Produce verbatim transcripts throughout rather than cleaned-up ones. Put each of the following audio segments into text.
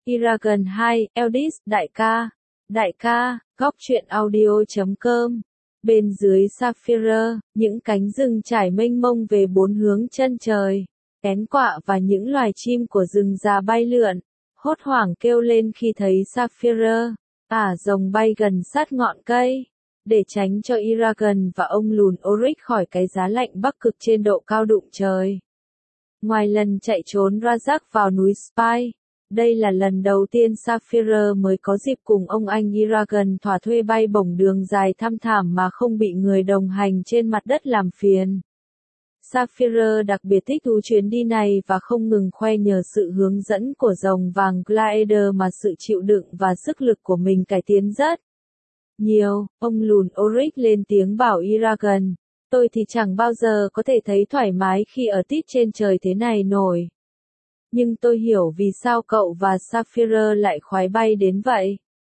Eragon hai, Eldis, đại ca. Đại ca, góc truyện audio chấm com. Bên dưới Sapphire, những cánh rừng trải mênh mông về bốn hướng chân trời. Én quạ và những loài chim của rừng già bay lượn, hốt hoảng kêu lên khi thấy Sapphire. Ả rồng bay gần sát ngọn cây, để tránh cho Eragon và ông lùn Oryx khỏi cái giá lạnh bắc cực trên độ cao đụng trời. Ngoài lần chạy trốn Rajak vào núi Spy, đây là lần đầu tiên Sapphire mới có dịp cùng ông anh Eragon thỏa thuê bay bổng đường dài thăm thảm mà không bị người đồng hành trên mặt đất làm phiền. Sapphire đặc biệt thích thú chuyến đi này và không ngừng khoe nhờ sự hướng dẫn của rồng vàng Glider mà sự chịu đựng và sức lực của mình cải tiến rất nhiều. Ông lùn Oryx lên tiếng bảo Eragon, tôi thì chẳng bao giờ có thể thấy thoải mái khi ở tít trên trời thế này nổi. Nhưng tôi hiểu vì sao cậu và Sapphire lại khoái bay đến vậy.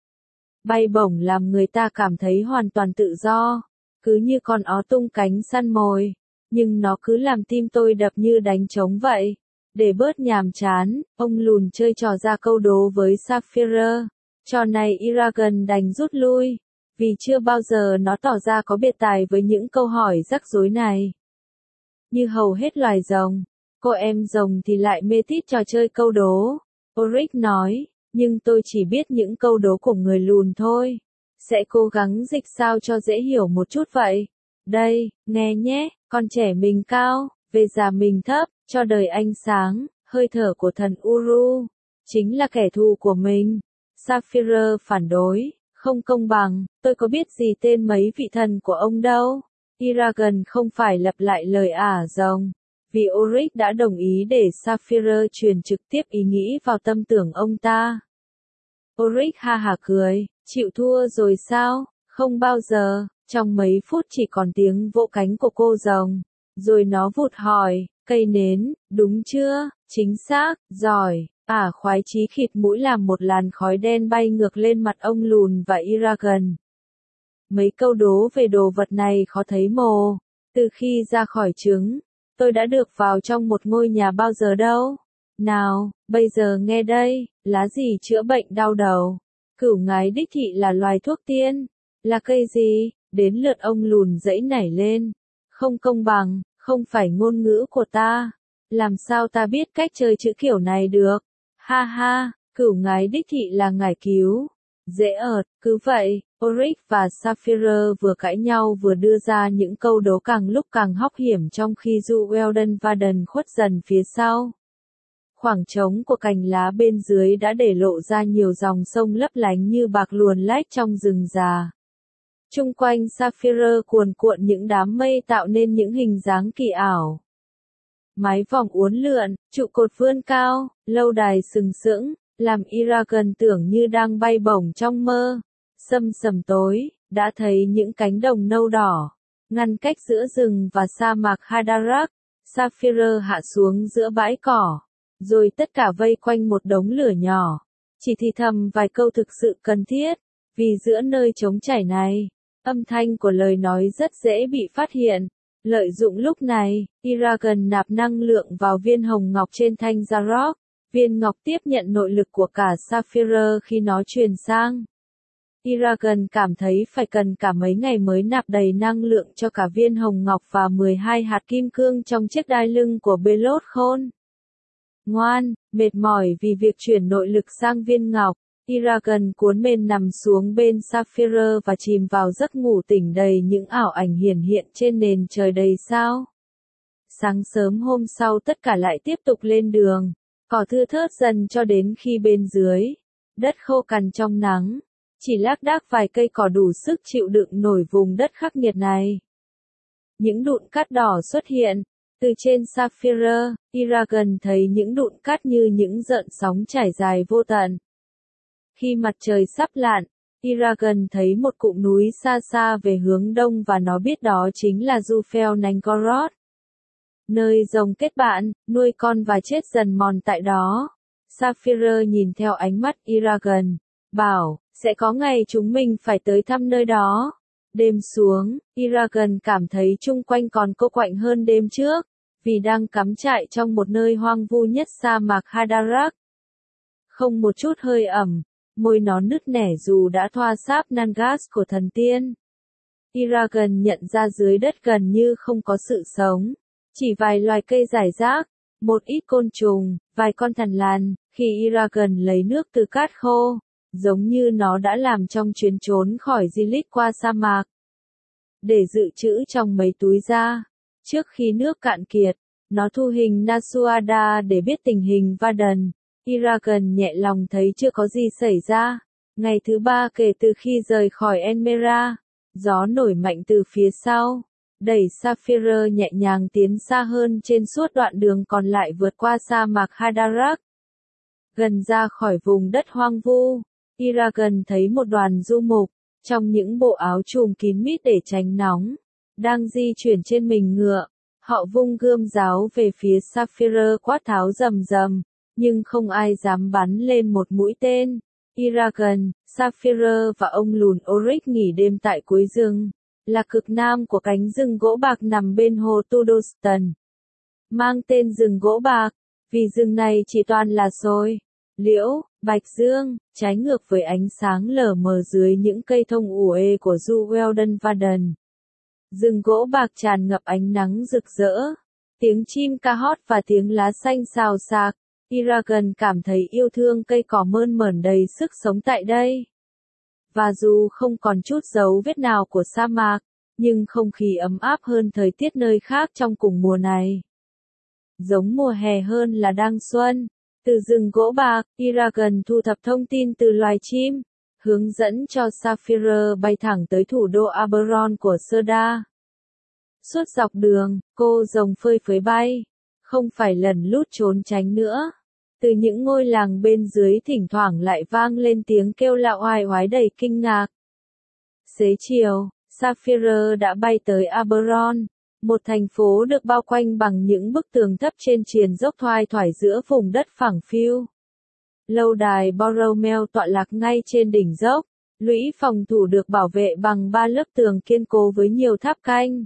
Bay bổng làm người ta cảm thấy hoàn toàn tự do, cứ như con ó tung cánh săn mồi. Nhưng nó cứ làm tim tôi đập như đánh trống vậy. Để bớt nhàm chán, ông lùn chơi trò ra câu đố với Sapphire. Trò này Eragon đành rút lui, vì chưa bao giờ nó tỏ ra có biệt tài với những câu hỏi rắc rối này. Như hầu hết loài rồng, cô em rồng thì lại mê tít trò chơi câu đố. Oryx nói, nhưng tôi chỉ biết những câu đố của người lùn thôi. Sẽ cố gắng dịch sao cho dễ hiểu một chút vậy. Đây, nghe nhé, con trẻ mình cao, về già mình thấp, cho đời ánh sáng, hơi thở của thần Uru, chính là kẻ thù của mình. Sapphire phản đối, không công bằng, tôi có biết gì tên mấy vị thần của ông đâu. Eragon không phải lặp lại lời ả rồng, vì Oryx đã đồng ý để Sapphire truyền trực tiếp ý nghĩ vào tâm tưởng ông ta. Oryx ha hả cười, chịu thua rồi sao, không bao giờ. Trong mấy phút chỉ còn tiếng vỗ cánh của cô rồng, rồi nó vụt hỏi, cây nến, đúng chưa, chính xác, giỏi, ả khoái chí khịt mũi làm một làn khói đen bay ngược lên mặt ông lùn và Eragon. Mấy câu đố về đồ vật này khó thấy mồ, từ khi ra khỏi trứng, tôi đã được vào trong một ngôi nhà bao giờ đâu. Nào, bây giờ nghe đây, lá gì chữa bệnh đau đầu, cửu ngái đích thị là loài thuốc tiên, là cây gì? Đến lượt ông lùn dãy nảy lên. Không công bằng, không phải ngôn ngữ của ta. Làm sao ta biết cách chơi chữ kiểu này được? Ha ha, cửu ngái đích thị là ngải cứu. Dễ ợt, cứ vậy, Oryx và Sapphire vừa cãi nhau vừa đưa ra những câu đố càng lúc càng hóc hiểm trong khi Du Weldon Varden khuất dần phía sau. Khoảng trống của cành lá bên dưới đã để lộ ra nhiều dòng sông lấp lánh như bạc luồn lách trong rừng già. Chung quanh Sapphire cuồn cuộn những đám mây tạo nên những hình dáng kỳ ảo. Mái vòm uốn lượn, trụ cột vươn cao, lâu đài sừng sững, làm Eragon tưởng như đang bay bổng trong mơ. Sâm sầm tối, đã thấy những cánh đồng nâu đỏ, ngăn cách giữa rừng và sa mạc Hadarak. Sapphire hạ xuống giữa bãi cỏ, rồi tất cả vây quanh một đống lửa nhỏ, chỉ thì thầm vài câu thực sự cần thiết, vì giữa nơi trống trải này, âm thanh của lời nói rất dễ bị phát hiện. Lợi dụng lúc này, Eragon nạp năng lượng vào viên hồng ngọc trên thanh Zarok. Viên ngọc tiếp nhận nội lực của cả Sapphire khi nó truyền sang. Eragon cảm thấy phải cần cả mấy ngày mới nạp đầy năng lượng cho cả viên hồng ngọc và mười hai hạt kim cương trong chiếc đai lưng của Belot Khôn. Ngoan, mệt mỏi vì việc chuyển nội lực sang viên ngọc. Eragon cuốn mền nằm xuống bên Sapphire và chìm vào giấc ngủ tỉnh đầy những ảo ảnh hiển hiện trên nền trời đầy sao. Sáng sớm hôm sau tất cả lại tiếp tục lên đường, cỏ thưa thớt dần cho đến khi bên dưới, đất khô cằn trong nắng, chỉ lác đác vài cây cỏ đủ sức chịu đựng nổi vùng đất khắc nghiệt này. Những đụn cát đỏ xuất hiện, từ trên Sapphire, Eragon thấy những đụn cát như những gợn sóng trải dài vô tận. Khi mặt trời sắp lặn, Eragon thấy một cụm núi xa xa về hướng đông và nó biết đó chính là Zufel Nangorod. Nơi rồng kết bạn, nuôi con và chết dần mòn tại đó. Sapphire nhìn theo ánh mắt Eragon, bảo, sẽ có ngày chúng mình phải tới thăm nơi đó. Đêm xuống, Eragon cảm thấy chung quanh còn cô quạnh hơn đêm trước, vì đang cắm trại trong một nơi hoang vu nhất sa mạc Hadarak. không một chút hơi ẩm, môi nó nứt nẻ dù đã thoa sáp Nangas của thần tiên. Eragon nhận ra dưới đất gần như không có sự sống, chỉ vài loài cây rải rác, một ít côn trùng, vài con thằn lằn. Khi Eragon lấy nước từ cát khô, giống như nó đã làm trong chuyến trốn khỏi Gilead qua sa mạc, để dự trữ trong mấy túi da. Trước khi nước cạn kiệt, nó thu hình Nasuada để biết tình hình Varden. Eragon nhẹ lòng thấy chưa có gì xảy ra. Ngày thứ ba kể từ khi rời khỏi Enmera, gió nổi mạnh từ phía sau, đẩy Sapphire nhẹ nhàng tiến xa hơn trên suốt đoạn đường còn lại vượt qua sa mạc Hadarak. Gần ra khỏi vùng đất hoang vu, Eragon thấy một đoàn du mục, trong những bộ áo trùm kín mít để tránh nóng, đang di chuyển trên mình ngựa. Họ vung gươm giáo về phía Sapphire quát tháo rầm rầm, nhưng không ai dám bắn lên một mũi tên. Eragon, Sapphire và ông lùn Oryx nghỉ đêm tại cuối rừng, là cực nam của cánh rừng gỗ bạc nằm bên hồ Tudostan, mang tên rừng gỗ bạc, vì rừng này chỉ toàn là xôi, liễu, bạch dương, trái ngược với ánh sáng lờ mờ dưới những cây thông ủ ê của Du Weldon Varden. Rừng gỗ bạc tràn ngập ánh nắng rực rỡ, tiếng chim ca hót và tiếng lá xanh xào xạc. Eragon cảm thấy yêu thương cây cỏ mơn mởn đầy sức sống tại đây. Và dù không còn chút dấu vết nào của sa mạc, nhưng không khí ấm áp hơn thời tiết nơi khác trong cùng mùa này. Giống mùa hè hơn là đang xuân. Từ rừng gỗ bạc, Eragon thu thập thông tin từ loài chim, hướng dẫn cho Sapphire bay thẳng tới thủ đô Aberon của Serda. Suốt dọc đường, cô rồng phơi phới bay, không phải lẩn lút trốn tránh nữa. Từ những ngôi làng bên dưới thỉnh thoảng lại vang lên tiếng kêu lạ oai oái đầy kinh ngạc. Xế chiều, Sapphire đã bay tới Aberon, một thành phố được bao quanh bằng những bức tường thấp trên triền dốc thoai thoải giữa vùng đất phẳng phiu. Lâu đài Borromeo tọa lạc ngay trên đỉnh dốc, lũy phòng thủ được bảo vệ bằng ba lớp tường kiên cố với nhiều tháp canh.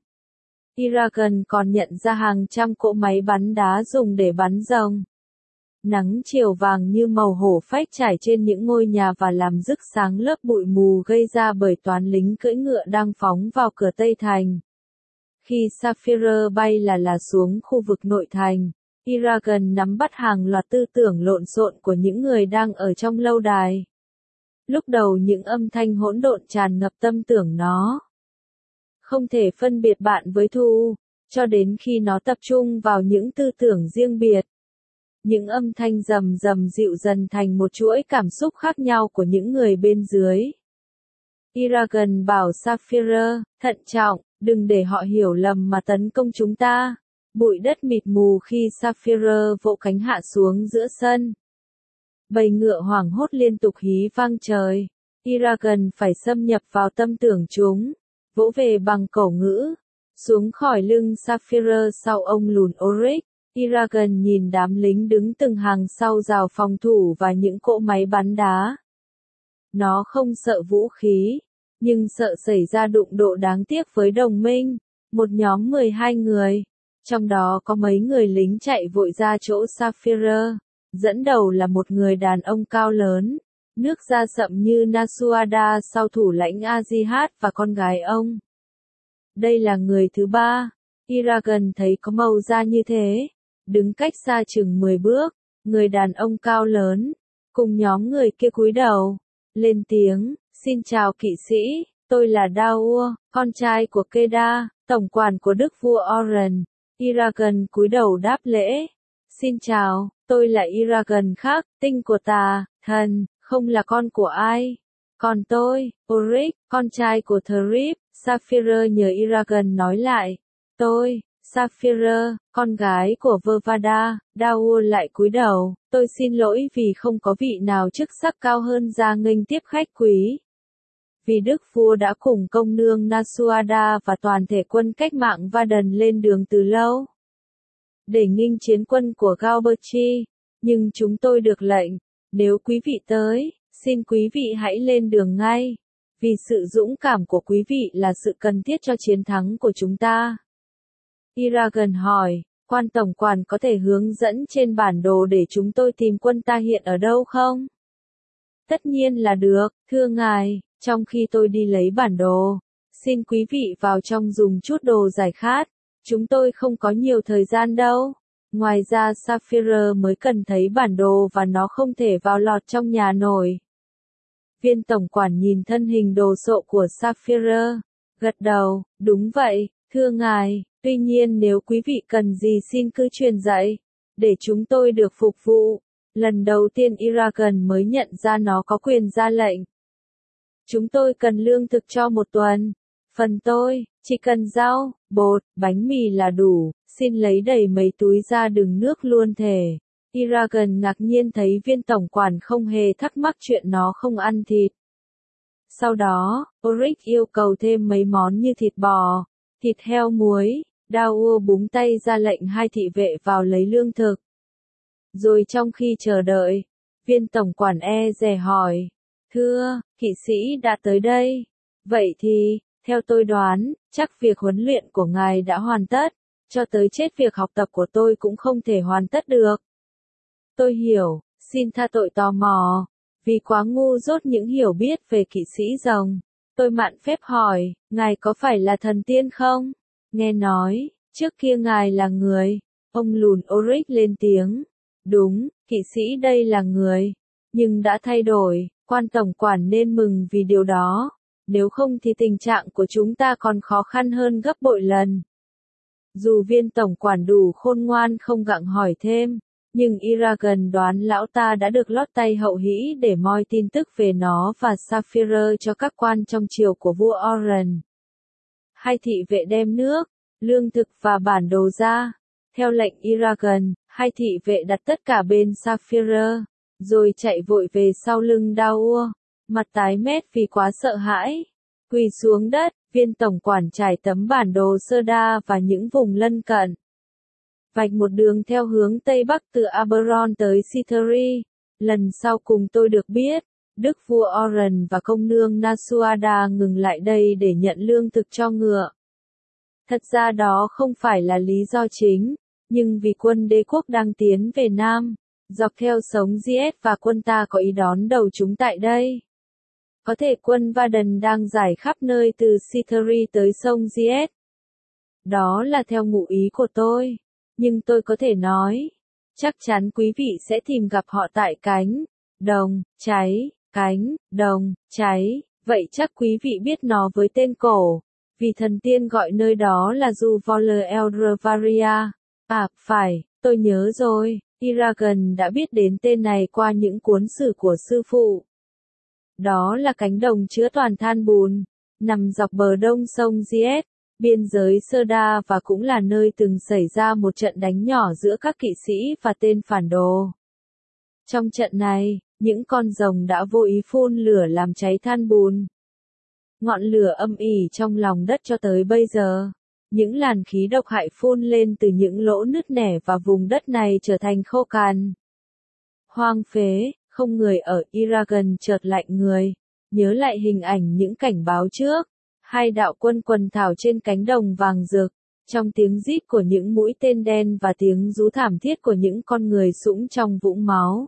Eragon còn nhận ra hàng trăm cỗ máy bắn đá dùng để bắn rồng. Nắng chiều vàng như màu hổ phách trải trên những ngôi nhà và làm rực sáng lớp bụi mù gây ra bởi toán lính cưỡi ngựa đang phóng vào cửa Tây Thành. Khi Sapphire bay là là xuống khu vực nội thành, Eragon nắm bắt hàng loạt tư tưởng lộn xộn của những người đang ở trong lâu đài. Lúc đầu những âm thanh hỗn độn tràn ngập tâm tưởng nó. Không thể phân biệt bạn với thù, cho đến khi nó tập trung vào những tư tưởng riêng biệt. Những âm thanh rầm rầm dịu dần thành một chuỗi cảm xúc khác nhau của những người bên dưới. Eragon bảo Sapphire, thận trọng, đừng để họ hiểu lầm mà tấn công chúng ta. Bụi đất mịt mù khi Sapphire vỗ cánh hạ xuống giữa sân. Bầy ngựa hoảng hốt liên tục hí vang trời. Eragon phải xâm nhập vào tâm tưởng chúng, vỗ về bằng cổ ngữ. Xuống khỏi lưng Sapphire sau ông lùn Oryx, Eragon nhìn đám lính đứng từng hàng sau rào phòng thủ và những cỗ máy bắn đá. Nó không sợ vũ khí, nhưng sợ xảy ra đụng độ đáng tiếc với đồng minh. Một nhóm mười hai người, trong đó có mấy người lính chạy vội ra chỗ Sapphire. Dẫn đầu là một người đàn ông cao lớn, nước da sậm như Nasuada sau thủ lãnh Azihat và con gái ông. Đây là người thứ ba. Eragon thấy có màu da như thế, đứng cách xa chừng mười bước, người đàn ông cao lớn, cùng nhóm người kia cúi đầu, lên tiếng, xin chào kỵ sĩ, tôi là Daur, con trai của Keda, tổng quản của đức vua Oren. Eragon cúi đầu đáp lễ, xin chào, tôi là Eragon khác, tinh của tà, thần, không là con của ai. Còn tôi, Oryx, con trai của Thrip. Sapphire nhờ Eragon nói lại, tôi, Sapphire, con gái của Vavada. Daur lại cúi đầu, tôi xin lỗi vì không có vị nào chức sắc cao hơn ra nghênh tiếp khách quý. Vì đức vua đã cùng công nương Nasuada và toàn thể quân cách mạng Varden lên đường từ lâu, để nghênh chiến quân của Galberchi, nhưng chúng tôi được lệnh, nếu quý vị tới, xin quý vị hãy lên đường ngay, vì sự dũng cảm của quý vị là sự cần thiết cho chiến thắng của chúng ta. Eragon hỏi, Quan tổng quản có thể hướng dẫn trên bản đồ để chúng tôi tìm quân ta hiện ở đâu không? Tất nhiên là được, thưa ngài, trong khi tôi đi lấy bản đồ. Xin quý vị vào trong dùng chút đồ giải khát. Chúng tôi không có nhiều thời gian đâu. Ngoài ra Sapphire mới cần thấy bản đồ và nó không thể vào lọt trong nhà nổi. Viên tổng quản nhìn thân hình đồ sộ của Sapphire, gật đầu, đúng vậy, thưa ngài, tuy nhiên nếu quý vị cần gì xin cứ truyền dạy, để chúng tôi được phục vụ. Lần đầu tiên Eragon mới nhận ra nó có quyền ra lệnh. Chúng tôi cần lương thực cho một tuần. Phần tôi, chỉ cần rau, bột, bánh mì là đủ, xin lấy đầy mấy túi ra đừng nước luôn thể. Eragon ngạc nhiên thấy viên tổng quản không hề thắc mắc chuyện nó không ăn thịt. Sau đó, Oryx yêu cầu thêm mấy món như thịt bò, thịt heo muối, Daur búng tay ra lệnh hai thị vệ vào lấy lương thực. Rồi trong khi chờ đợi, viên tổng quản e dè hỏi, thưa, kỵ sĩ đã tới đây. Vậy thì, theo tôi đoán, chắc việc huấn luyện của ngài đã hoàn tất, cho tới chết việc học tập của tôi cũng không thể hoàn tất được. Tôi hiểu, xin tha tội tò mò, vì quá ngu dốt những hiểu biết về kỵ sĩ rồng. Tôi mạn phép hỏi, ngài có phải là thần tiên không? Nghe nói, trước kia ngài là người. Ông lùn Oryx lên tiếng. Đúng, kỵ sĩ đây là người. Nhưng đã thay đổi, quan tổng quản nên mừng vì điều đó. Nếu không thì tình trạng của chúng ta còn khó khăn hơn gấp bội lần. Dù viên tổng quản đủ khôn ngoan không gặng hỏi thêm, nhưng Eragon đoán lão ta đã được lót tay hậu hĩ để moi tin tức về nó và Sapphire cho các quan trong triều của vua Oren. Hai thị vệ đem nước, lương thực và bản đồ ra. Theo lệnh Eragon, hai thị vệ đặt tất cả bên Sapphire, rồi chạy vội về sau lưng Daur, mặt tái mét vì quá sợ hãi. Quỳ xuống đất, viên tổng quản trải tấm bản đồ sơ đa và những vùng lân cận. Vạch một đường theo hướng Tây Bắc từ Aberon tới Citheri. Lần sau cùng tôi được biết, đức vua Oren và công nương Nasuada ngừng lại đây để nhận lương thực cho ngựa. Thật ra đó không phải là lý do chính, nhưng vì quân đế quốc đang tiến về Nam, dọc theo sống Giết và quân ta có ý đón đầu chúng tại đây. Có thể quân Varden đang giải khắp nơi từ Citheri tới sông Giết. Đó là theo ngụ ý của tôi. Nhưng tôi có thể nói, chắc chắn quý vị sẽ tìm gặp họ tại cánh đồng cháy, cánh đồng cháy, vậy chắc quý vị biết nó với tên cổ, vì thần tiên gọi nơi đó là Juvoler Eldravaria. À, phải, tôi nhớ rồi, Eragon đã biết đến tên này qua những cuốn sử của sư phụ. Đó là cánh đồng chứa toàn than bùn, nằm dọc bờ đông sông Giết, biên giới Sơ Đa và cũng là nơi từng xảy ra một trận đánh nhỏ giữa các kỵ sĩ và tên phản đồ. Trong trận này, những con rồng đã vô ý phun lửa làm cháy than bùn. Ngọn lửa âm ỉ trong lòng đất cho tới bây giờ. Những làn khí độc hại phun lên từ những lỗ nứt nẻ và vùng đất này trở thành khô cằn. Hoang phế, không người ở. Eragon chợt lạnh người, nhớ lại hình ảnh những cảnh báo trước. Hai đạo quân quần thảo trên cánh đồng vàng rực, trong tiếng rít của những mũi tên đen và tiếng rú thảm thiết của những con người sũng trong vũng máu.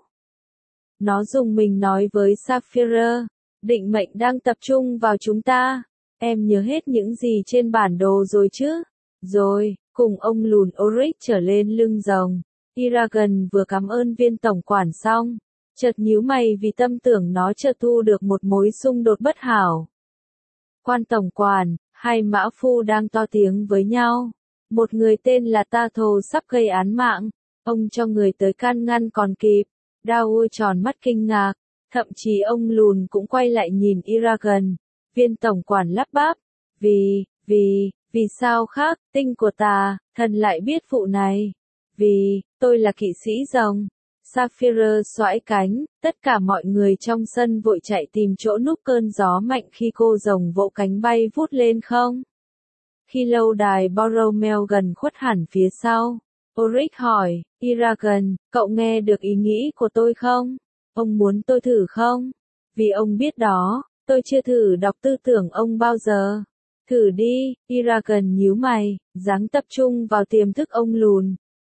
Nó dùng mình nói với Sapphire, định mệnh đang tập trung vào chúng ta. Em nhớ hết những gì trên bản đồ rồi chứ? Rồi, cùng ông lùn Oryx trở lên lưng rồng. Eragon vừa cảm ơn viên tổng quản xong, chợt nhíu mày vì tâm tưởng nó chợt thu được một mối xung đột bất hảo. Quan tổng quản, hai mã phu đang to tiếng với nhau. Một người tên là Ta Thồ sắp gây án mạng. Ông cho người tới can ngăn còn kịp. Daur tròn mắt kinh ngạc. Thậm chí ông lùn cũng quay lại nhìn Eragon. Viên tổng quản lắp bắp. Vì, vì, vì sao khác, tinh của ta, thần lại biết vụ này. Vì, tôi là kỵ sĩ rồng. Sapphire xoãi cánh, tất cả mọi người trong sân vội chạy tìm chỗ núp cơn gió mạnh khi cô rồng vỗ cánh bay vút lên không. Khi lâu đài Borromeo gần khuất hẳn phía sau, Oryx hỏi, Eragon, cậu nghe được ý nghĩ của tôi không? Ông muốn tôi thử không? Vì ông biết đó, tôi chưa thử đọc tư tưởng ông bao giờ. Thử đi, Eragon nhíu mày, dáng tập trung vào tiềm thức ông lùn.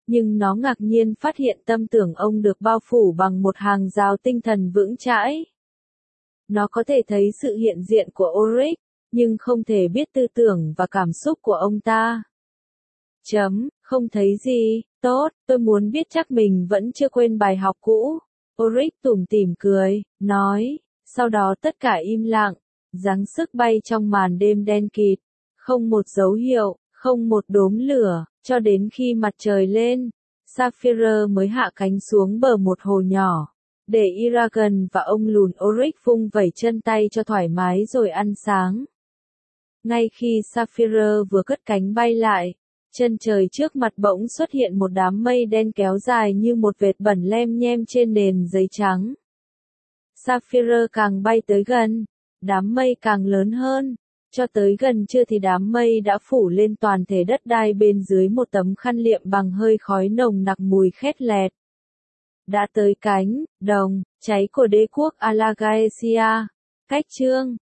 nhưng nó ngạc nhiên phát hiện tâm tưởng ông được bao phủ bằng một hàng rào tinh thần vững chãi. Nó có thể thấy sự hiện diện của Ulrich, nhưng không thể biết tư tưởng và cảm xúc của ông ta. Chấm, không thấy gì, tốt, tôi muốn biết chắc mình vẫn chưa quên bài học cũ. Ulrich tủm tỉm cười, nói, sau đó tất cả im lặng, giáng sức bay trong màn đêm đen kịt, không một dấu hiệu, không một đốm lửa, cho đến khi mặt trời lên, Sapphire mới hạ cánh xuống bờ một hồ nhỏ, để Eragon và ông lùn Ulrich vung vẩy chân tay cho thoải mái rồi ăn sáng. Ngay khi Sapphire vừa cất cánh bay lại, chân trời trước mặt bỗng xuất hiện một đám mây đen kéo dài như một vệt bẩn lem nhem trên nền giấy trắng. Sapphire càng bay tới gần, đám mây càng lớn hơn, cho tới gần trưa thì đám mây đã phủ lên toàn thể đất đai bên dưới một tấm khăn liệm bằng hơi khói nồng nặc mùi khét lẹt. Đã tới cánh đồng cháy của đế quốc Alagaesia. Cách chương